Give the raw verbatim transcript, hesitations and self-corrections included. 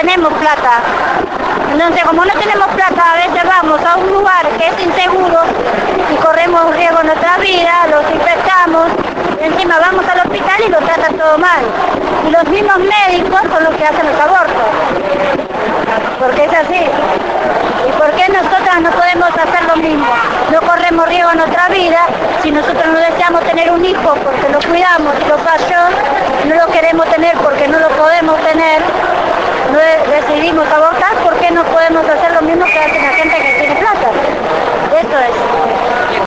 tenemos plata. Entonces, como no tenemos plata, a veces vamos a un lugar que es inseguro y corremos riesgo en nuestra vida, los infectamos, y encima vamos al hospital y lo tratan todo mal. Y los mismos médicos son los que hacen los abortos. Porque es así. ¿Y por qué nosotras no podemos hacer lo mismo? No corremos riesgo en nuestra vida, si nosotros no deseamos tener un hijo porque lo cuidamos y lo falló, no lo queremos tener porque no lo podemos tener, no decidimos abortar, ¿por qué no podemos hacer lo mismo que hace la gente que tiene plata? Eso es.